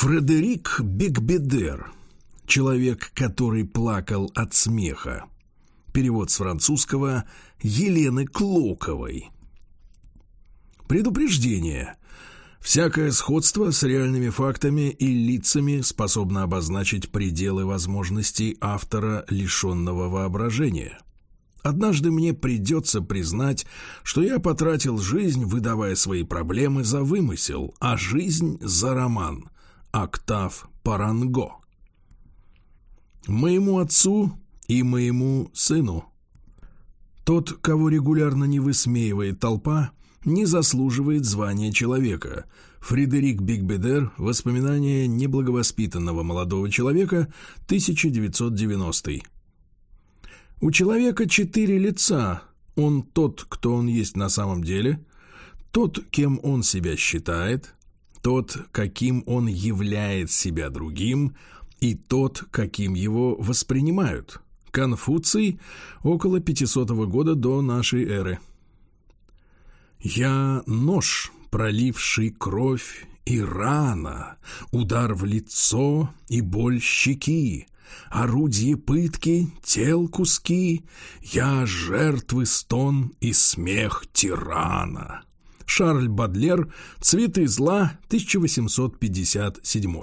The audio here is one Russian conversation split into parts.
Фредерик Бигбедер. Человек, который плакал от смеха. Перевод с французского Елены Клоковой. Предупреждение. Всякое сходство с реальными фактами и лицами способно обозначить пределы возможностей автора, лишенного воображения. Однажды мне придется признать, что я потратил жизнь, выдавая свои проблемы за вымысел, а жизнь за роман. Октав Паранго. Моему отцу и моему сыну. Тот, кого регулярно не высмеивает толпа, не заслуживает звания человека. Фредерик Бигбедер. Воспоминания неблаговоспитанного молодого человека, 1990. У человека 4 лица. Он тот, кто он есть на самом деле, тот, кем он себя считает, тот, каким он являет себя другим, и тот, каким его воспринимают. Конфуций, около 500 года до нашей эры. «Я нож, проливший кровь, и рана, удар в лицо и боль щеки, орудие пытки, тел куски, я жертвы стон и смех тирана». Шарль Бадлер. «Цветы зла», 1857.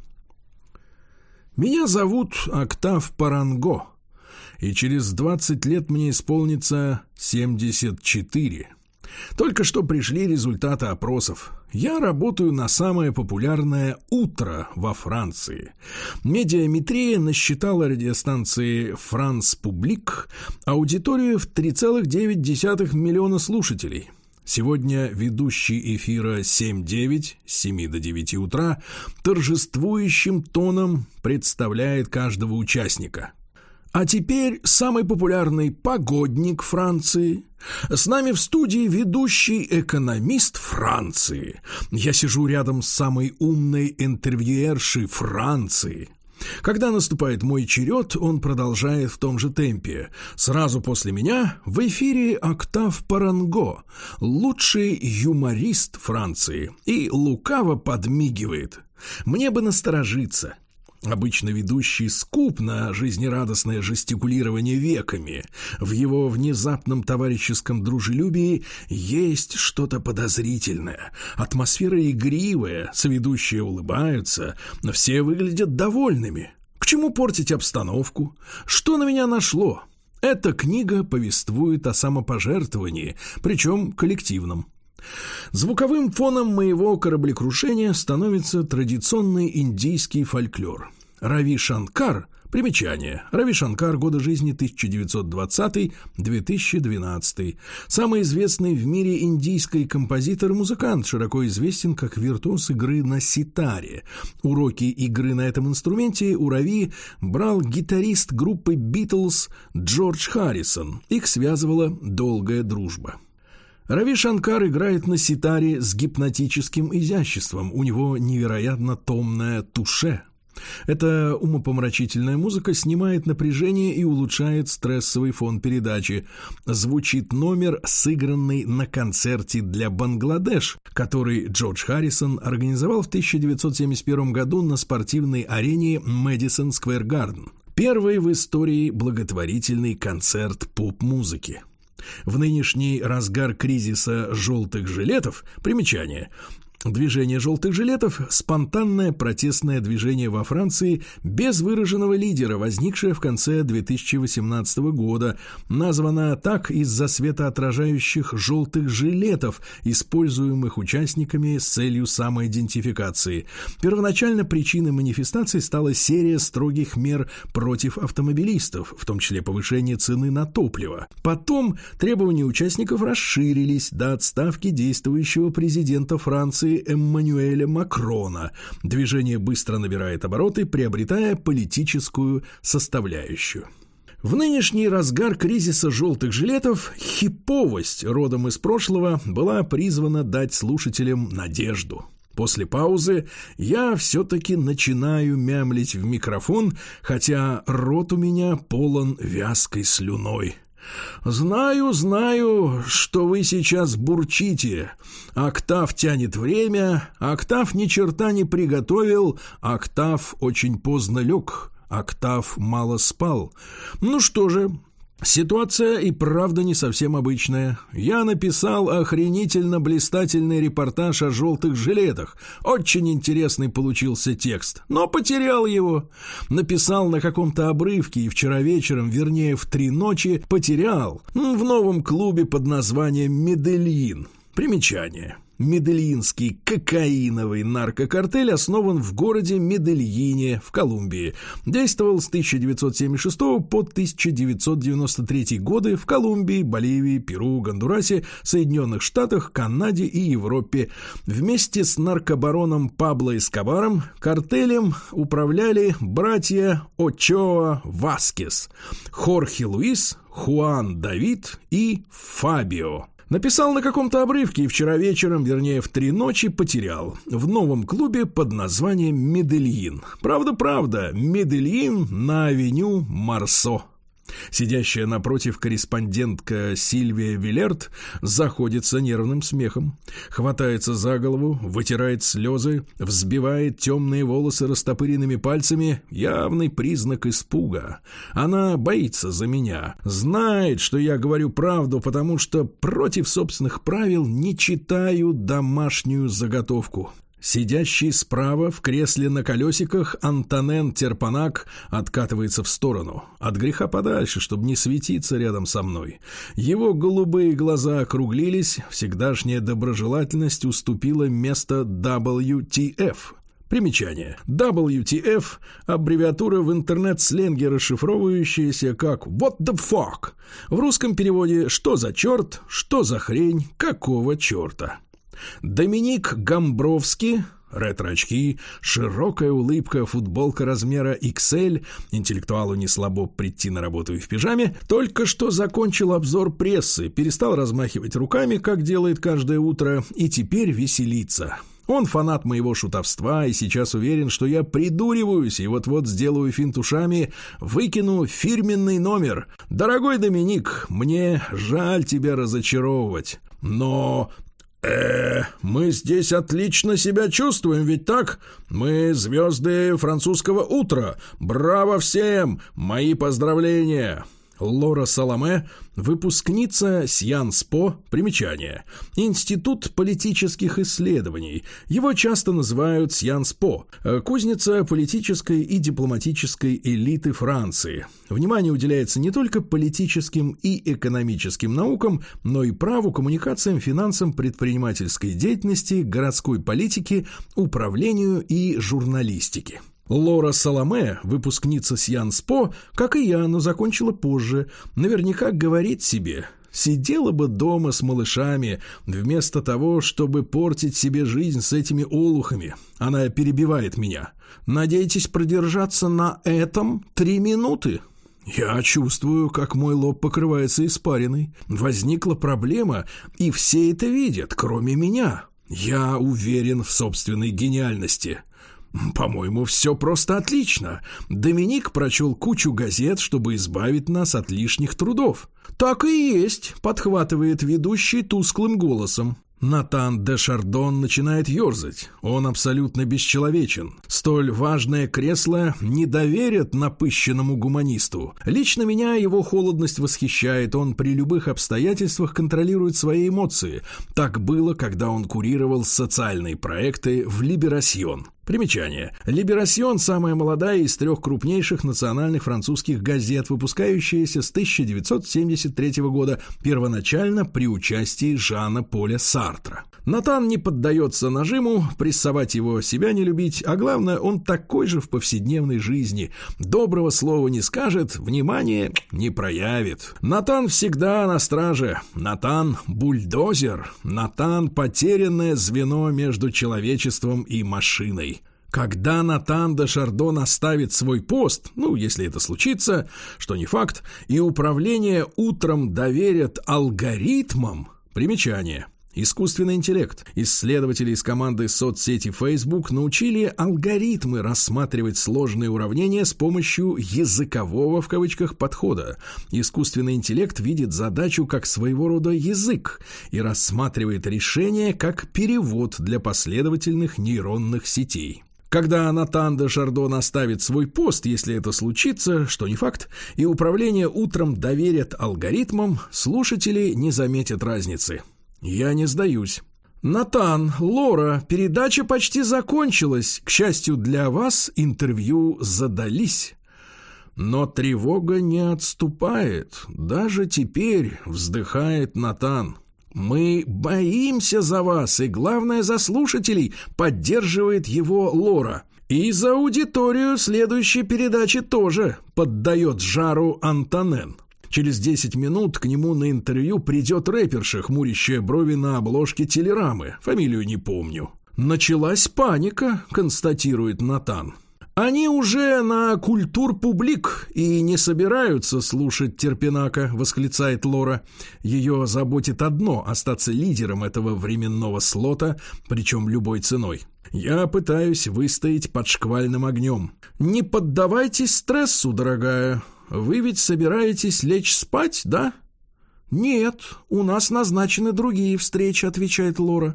Меня зовут Октав Паранго, и через 20 лет мне исполнится 74. Только что пришли результаты опросов. Я работаю на самое популярное утро во Франции. Медиаметрия насчитала радиостанции «Франс Публик» аудиторию в 3,9 миллиона слушателей. Сегодня ведущий эфира 7-9, с 7 до 9 утра, торжествующим тоном представляет каждого участника. А теперь самый популярный погодник Франции. С нами в студии ведущий экономист Франции. Я сижу рядом с самой умной интервьюершей Франции. Когда наступает мой черед, он продолжает в том же темпе. Сразу после меня в эфире Октав Паранго, лучший юморист Франции, и лукаво подмигивает. Мне бы насторожиться. Обычно ведущий скуп на жизнерадостное жестикулирование веками. В его внезапном товарищеском дружелюбии есть что-то подозрительное. Атмосфера игривая, соведущие улыбаются, все выглядят довольными. К чему портить обстановку? Что на меня нашло? Эта книга повествует о самопожертвовании, причем коллективном. Звуковым фоном моего кораблекрушения становится традиционный индийский фольклор. Рави Шанкар. Примечание. Рави Шанкар. Годы жизни 1920-2012. Самый известный в мире индийский композитор и музыкант, широко известен как виртуоз игры на ситаре. Уроки игры на этом инструменте у Рави брал гитарист группы Битлз Джордж Харрисон. Их связывала долгая дружба. Рави Шанкар играет на ситаре с гипнотическим изяществом, у него невероятно томное туше. Эта умопомрачительная музыка снимает напряжение и улучшает стрессовый фон передачи. Звучит номер, сыгранный на концерте для Бангладеш, который Джордж Харрисон организовал в 1971 году на спортивной арене Мэдисон Сквер Гарден. Первый в истории благотворительный концерт поп-музыки. В нынешний разгар кризиса желтых жилетов, примечание, движение желтых жилетов – спонтанное протестное движение во Франции без выраженного лидера, возникшее в конце 2018 года, названо так из-за светоотражающих желтых жилетов, используемых участниками с целью самоидентификации. Первоначально причиной манифестации стала серия строгих мер против автомобилистов, в том числе повышение цены на топливо. Потом требования участников расширились до отставки действующего президента Франции Эммануэля Макрона. Движение быстро набирает обороты, приобретая политическую составляющую. В нынешний разгар кризиса желтых жилетов хиповость родом из прошлого была призвана дать слушателям надежду. После паузы я все-таки начинаю мямлить в микрофон, хотя рот у меня полон вязкой слюной. Знаю, что вы сейчас бурчите. Октав тянет время, Октав ни черта не приготовил, Октав очень поздно лег, Октав мало спал. Ну что же, ситуация и правда не совсем обычная. Я написал охренительно блистательный репортаж о желтых жилетах. Очень интересный получился текст, но потерял его. Написал на каком-то обрывке и вчера вечером, вернее в 3 ночи, потерял в новом клубе под названием «Медельин». Примечание. Медельинский кокаиновый наркокартель основан в городе Медельине в Колумбии. Действовал с 1976 по 1993 годы в Колумбии, Боливии, Перу, Гондурасе, Соединенных Штатах, Канаде и Европе. Вместе с наркобароном Пабло Эскобаром картелем управляли братья Очоа Васкес, Хорхе Луис, Хуан Давид и Фабио. Написал на каком-то обрывке и вчера вечером, вернее в 3 ночи, потерял. В новом клубе под названием «Медельин». Правда, Медельин на авеню Марсо. Сидящая напротив корреспондентка Сильвия Вилерт заходится нервным смехом, хватается за голову, вытирает слезы, взбивает темные волосы растопыренными пальцами, явный признак испуга. Она боится за меня, знает, что я говорю правду, потому что против собственных правил не читаю домашнюю заготовку. Сидящий справа в кресле на колесиках Антонен Терпанак откатывается в сторону, от греха подальше, чтобы не светиться рядом со мной. Его голубые глаза округлились, всегдашняя доброжелательность уступила место WTF. Примечание. WTF – аббревиатура в интернет-сленге, расшифровывающаяся как «What the fuck?». В русском переводе «Что за черт?», «Что за хрень?», «Какого черта?». Доминик Гамбровский, ретро-очки, широкая улыбка, футболка размера XL, интеллектуалу не слабо прийти на работу и в пижаме, только что закончил обзор прессы, перестал размахивать руками, как делает каждое утро, и теперь веселится. Он фанат моего шутовства и сейчас уверен, что я придуриваюсь и вот-вот сделаю финт ушами, выкину фирменный номер. «Дорогой Доминик, мне жаль тебя разочаровывать, но... мы здесь отлично себя чувствуем, ведь так? Мы звезды французского утра. Браво всем! Мои поздравления!» Лора Саламе, выпускница Сьянс По, примечание. Институт политических исследований. Его часто называют Сьянс По. Кузница политической и дипломатической элиты Франции. Внимание уделяется не только политическим и экономическим наукам, но и праву, коммуникациям, финансам, предпринимательской деятельности, городской политике, управлению и журналистике. Лора Саламе, выпускница Сьянс По, как и я, но закончила позже, наверняка говорит себе: сидела бы дома с малышами, вместо того, чтобы портить себе жизнь с этими олухами. Она перебивает меня. Надеетесь продержаться на этом 3 минуты? Я чувствую, как мой лоб покрывается испариной. Возникла проблема, и все это видят, кроме меня. Я уверен в собственной гениальности. По-моему, все просто отлично. Доминик прочел кучу газет, чтобы избавить нас от лишних трудов. Так и есть, подхватывает ведущий тусклым голосом. Натан де Шардон начинает ерзать. Он абсолютно бесчеловечен. Столь важное кресло не доверят напыщенному гуманисту. Лично меня его холодность восхищает. Он при любых обстоятельствах контролирует свои эмоции. Так было, когда он курировал социальные проекты в «Либерасьон». Примечание. «Либерасьон» – самая молодая из 3 крупнейших национальных французских газет, выпускающаяся с 1973 года, первоначально при участии Жана Поля Сартра. Натан не поддается нажиму, прессовать его себя не любить, а главное, он такой же в повседневной жизни. Доброго слова не скажет, внимания не проявит. Натан всегда на страже. Натан – бульдозер. Натан – потерянное звено между человечеством и машиной. Когда Натан де Шардон оставит свой пост, если это случится, что не факт, и управление утром доверят алгоритмам, примечание. Искусственный интеллект. Исследователи из команды соцсети Facebook научили алгоритмы рассматривать сложные уравнения с помощью языкового в кавычках подхода. Искусственный интеллект видит задачу как своего рода язык и рассматривает решение как перевод для последовательных нейронных сетей. Когда Натан де Шардон оставит свой пост, если это случится, что не факт, и управление утром доверят алгоритмам, слушатели не заметят разницы. Я не сдаюсь. Натан, Лора, передача почти закончилась. К счастью для вас, интервью задались. Но тревога не отступает. Даже теперь вздыхает Натан. «Мы боимся за вас, и, главное, за слушателей», — поддерживает его Лора. «И за аудиторию следующей передачи тоже», — поддает жару Антонен. Через 10 минут к нему на интервью придет рэперша, хмурящая брови на обложке телерамы. Фамилию не помню. «Началась паника», — констатирует Натан. «Они уже на культур-публик и не собираются слушать Терпенака», — восклицает Лора. Ее заботит одно — остаться лидером этого временного слота, причем любой ценой. Я пытаюсь выстоять под шквальным огнем. «Не поддавайтесь стрессу, дорогая. Вы ведь собираетесь лечь спать, да?» «Нет, у нас назначены другие встречи», — отвечает Лора.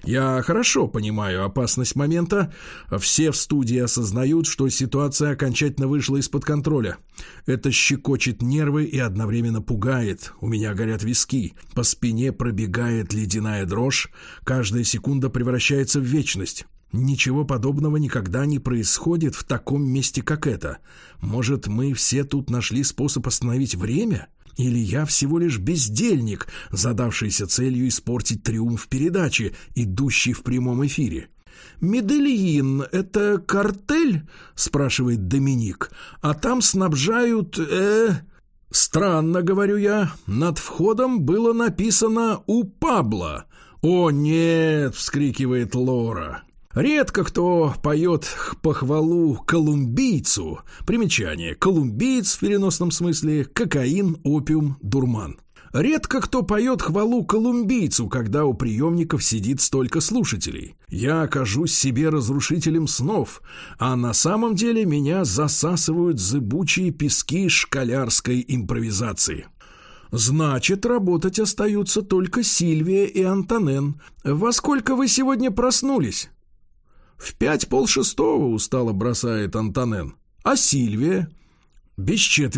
Я хорошо понимаю опасность момента. Все в студии осознают, что ситуация окончательно вышла из-под контроля. Это щекочет нервы и одновременно пугает. У меня горят виски. По спине пробегает ледяная дрожь. Каждая секунда превращается в вечность. Ничего подобного никогда не происходит в таком месте, как это. Может, мы все тут нашли способ остановить время? Или я всего лишь бездельник, задавшийся целью испортить триумф передачи, идущей в прямом эфире? «Медельин — это картель?» — спрашивает Доминик. «А там снабжают...» «Странно, — говорю я, — над входом было написано «У Пабло». «О, нет!» — вскрикивает Лора. Редко кто поет похвалу колумбийцу. Примечание. Колумбиец в переносном смысле — кокаин, опиум, дурман. Редко кто поет хвалу колумбийцу, когда у приемников сидит столько слушателей. Я окажусь себе разрушителем снов, а на самом деле меня засасывают зыбучие пески школярской импровизации. Значит, работать остаются только Сильвия и Антонен. Во сколько вы сегодня проснулись? В 5:30 устало бросает Антонен. А Сильвия? Без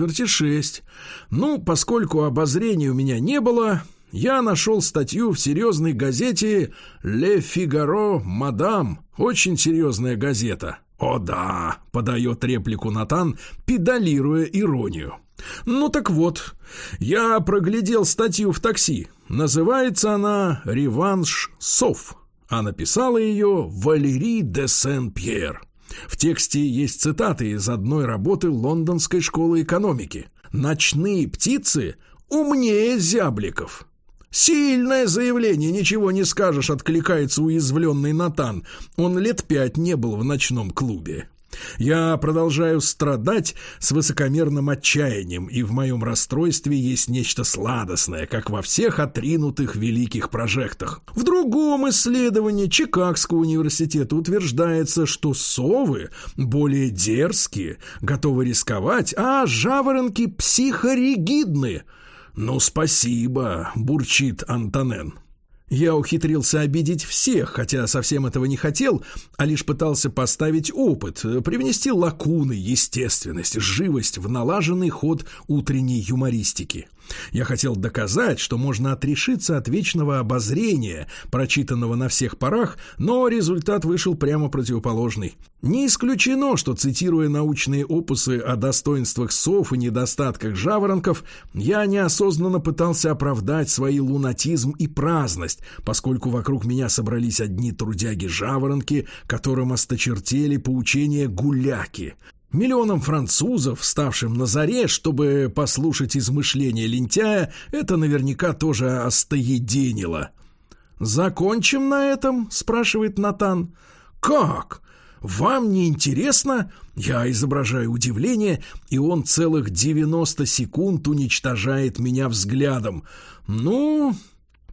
5:45. Ну, поскольку обозрения у меня не было, я нашел статью в серьезной газете «Ле Фигаро, мадам». Очень серьезная газета. «О да», — подает реплику Натан, педалируя иронию. Ну так вот, я проглядел статью в такси. Называется она «Реванш сов», а написала ее Валери де Сен-Пьер. В тексте есть цитаты из одной работы Лондонской школы экономики. «Ночные птицы умнее зябликов». «Сильное заявление, ничего не скажешь», — откликается уязвленный Натан. Он лет 5 не был в ночном клубе. Я продолжаю страдать с высокомерным отчаянием, и в моем расстройстве есть нечто сладостное, как во всех отринутых великих прожектах. В другом исследовании Чикагского университета утверждается, что совы более дерзкие, готовы рисковать, а жаворонки психоригидны. «Ну, спасибо», — бурчит Антонен. Я ухитрился обидеть всех, хотя совсем этого не хотел, а лишь пытался поставить опыт, привнести лакуны, естественность, живость в налаженный ход утренней юмористики. Я хотел доказать, что можно отрешиться от вечного обозрения, прочитанного на всех парах, но результат вышел прямо противоположный. Не исключено, что, цитируя научные опусы о достоинствах сов и недостатках жаворонков, я неосознанно пытался оправдать свой лунатизм и праздность, поскольку вокруг меня собрались одни трудяги-жаворонки, которым осточертели поучения гуляки. Миллионам французов, вставшим на заре, чтобы послушать измышления лентяя, это наверняка тоже остоеденило. «Закончим на этом?» – спрашивает Натан. «Как? Вам не интересно?» Я изображаю удивление, и он целых 90 секунд уничтожает меня взглядом. «Ну,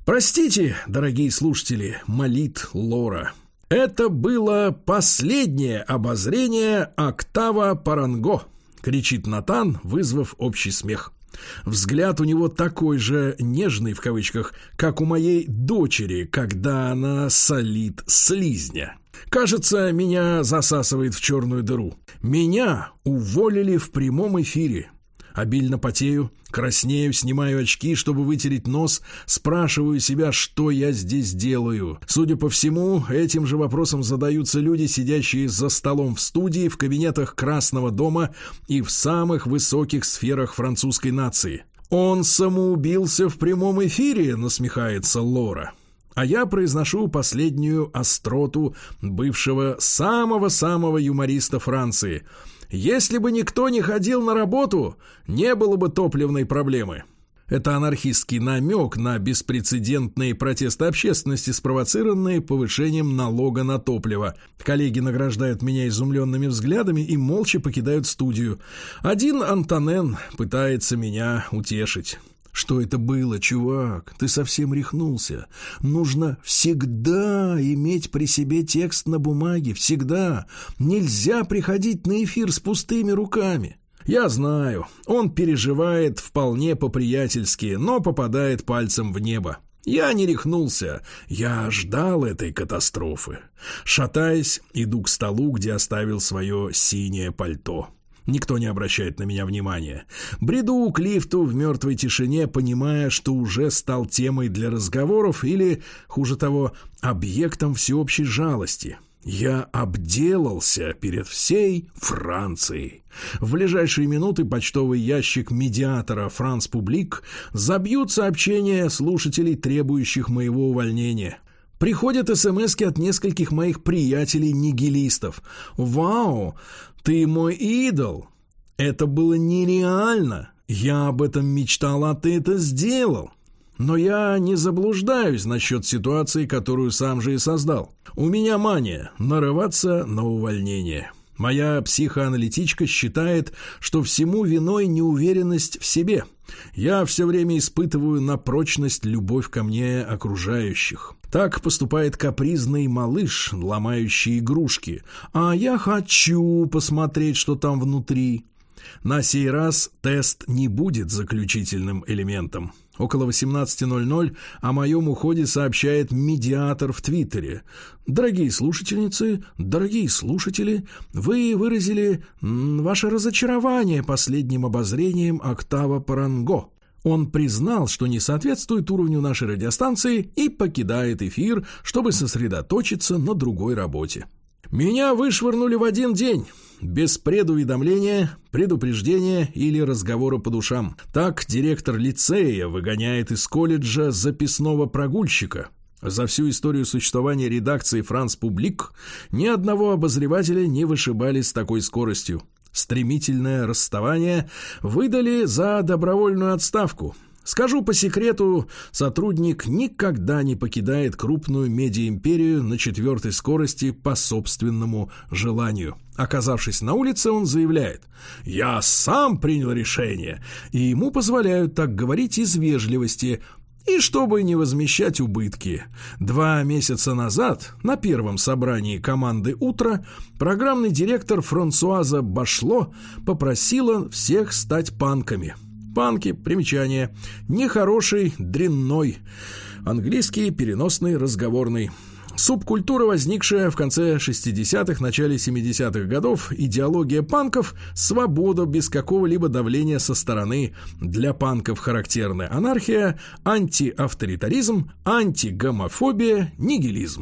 Простите, дорогие слушатели, молит Лора. Это было последнее обозрение «Октава Паранго», кричит Натан, вызвав общий смех. Взгляд у него такой же «нежный» в кавычках, как у моей дочери, когда она солит слизня. Кажется, меня засасывает в черную дыру. Меня уволили в прямом эфире. Обильно потею, краснею, снимаю очки, чтобы вытереть нос, спрашиваю себя, что я здесь делаю. Судя по всему, этим же вопросом задаются люди, сидящие за столом в студии, в кабинетах Красного дома и в самых высоких сферах французской нации. «Он самоубился в прямом эфире», — насмехается Лора. А я произношу последнюю остроту бывшего самого-самого юмориста Франции. Если бы никто не ходил на работу, не было бы топливной проблемы. Это анархистский намек на беспрецедентные протесты общественности, спровоцированные повышением налога на топливо. Коллеги награждают меня изумленными взглядами и молча покидают студию. Один Антонен пытается меня утешить. «Что это было, чувак? Ты совсем рехнулся. Нужно всегда иметь при себе текст на бумаге. Всегда. Нельзя приходить на эфир с пустыми руками». Я знаю, он переживает вполне по-приятельски, но попадает пальцем в небо. Я не рехнулся, я ждал этой катастрофы. Шатаясь, иду к столу, где оставил свое синее пальто. Никто не обращает на меня внимания. Бреду к лифту в мертвой тишине, понимая, что уже стал темой для разговоров или, хуже того, объектом всеобщей жалости. Я обделался перед всей Францией. В ближайшие минуты почтовый ящик медиатора «Франс Публик» забьют сообщения слушателей, требующих моего увольнения. Приходят смски от нескольких моих приятелей-нигилистов. «Вау, ты мой идол! Это было нереально! Я об этом мечтал, а ты это сделал!» Но я не заблуждаюсь насчет ситуации, которую сам же и создал. У меня мания нарываться на увольнение. Моя психоаналитичка считает, что всему виной неуверенность в себе. Я все время испытываю на прочность любовь ко мне окружающих. Так поступает капризный малыш, ломающий игрушки. А я хочу посмотреть, что там внутри. На сей раз тест не будет заключительным элементом. Около 18:00 о моем уходе сообщает медиатор в Твиттере. «Дорогие слушательницы, дорогие слушатели, вы выразили ваше разочарование последним обозрением «Октава Паранго». Он признал, что не соответствует уровню нашей радиостанции и покидает эфир, чтобы сосредоточиться на другой работе». Меня вышвырнули в один день, без предуведомления, предупреждения или разговора по душам. Так директор лицея выгоняет из колледжа записного прогульщика. За всю историю существования редакции «Франс Публик» ни одного обозревателя не вышибали с такой скоростью. Стремительное расставание выдали за добровольную отставку. Скажу по секрету, сотрудник никогда не покидает крупную медиаимперию на 4-й скорости по собственному желанию. Оказавшись на улице, он заявляет: «Я сам принял решение», и ему позволяют так говорить из вежливости, и чтобы не возмещать убытки. 2 месяца назад, на первом собрании команды «Утро», программный директор Франсуаза Башло попросила всех стать панками. Панки, примечание, нехороший, дрянной, английский, переносный, разговорный. Субкультура, возникшая в конце 60-х, начале 70-х годов, идеология панков – свобода без какого-либо давления со стороны. Для панков характерна анархия, антиавторитаризм, антигомофобия, нигилизм.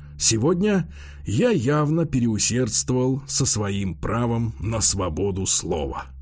Сегодня я явно переусердствовал со своим правом на свободу слова.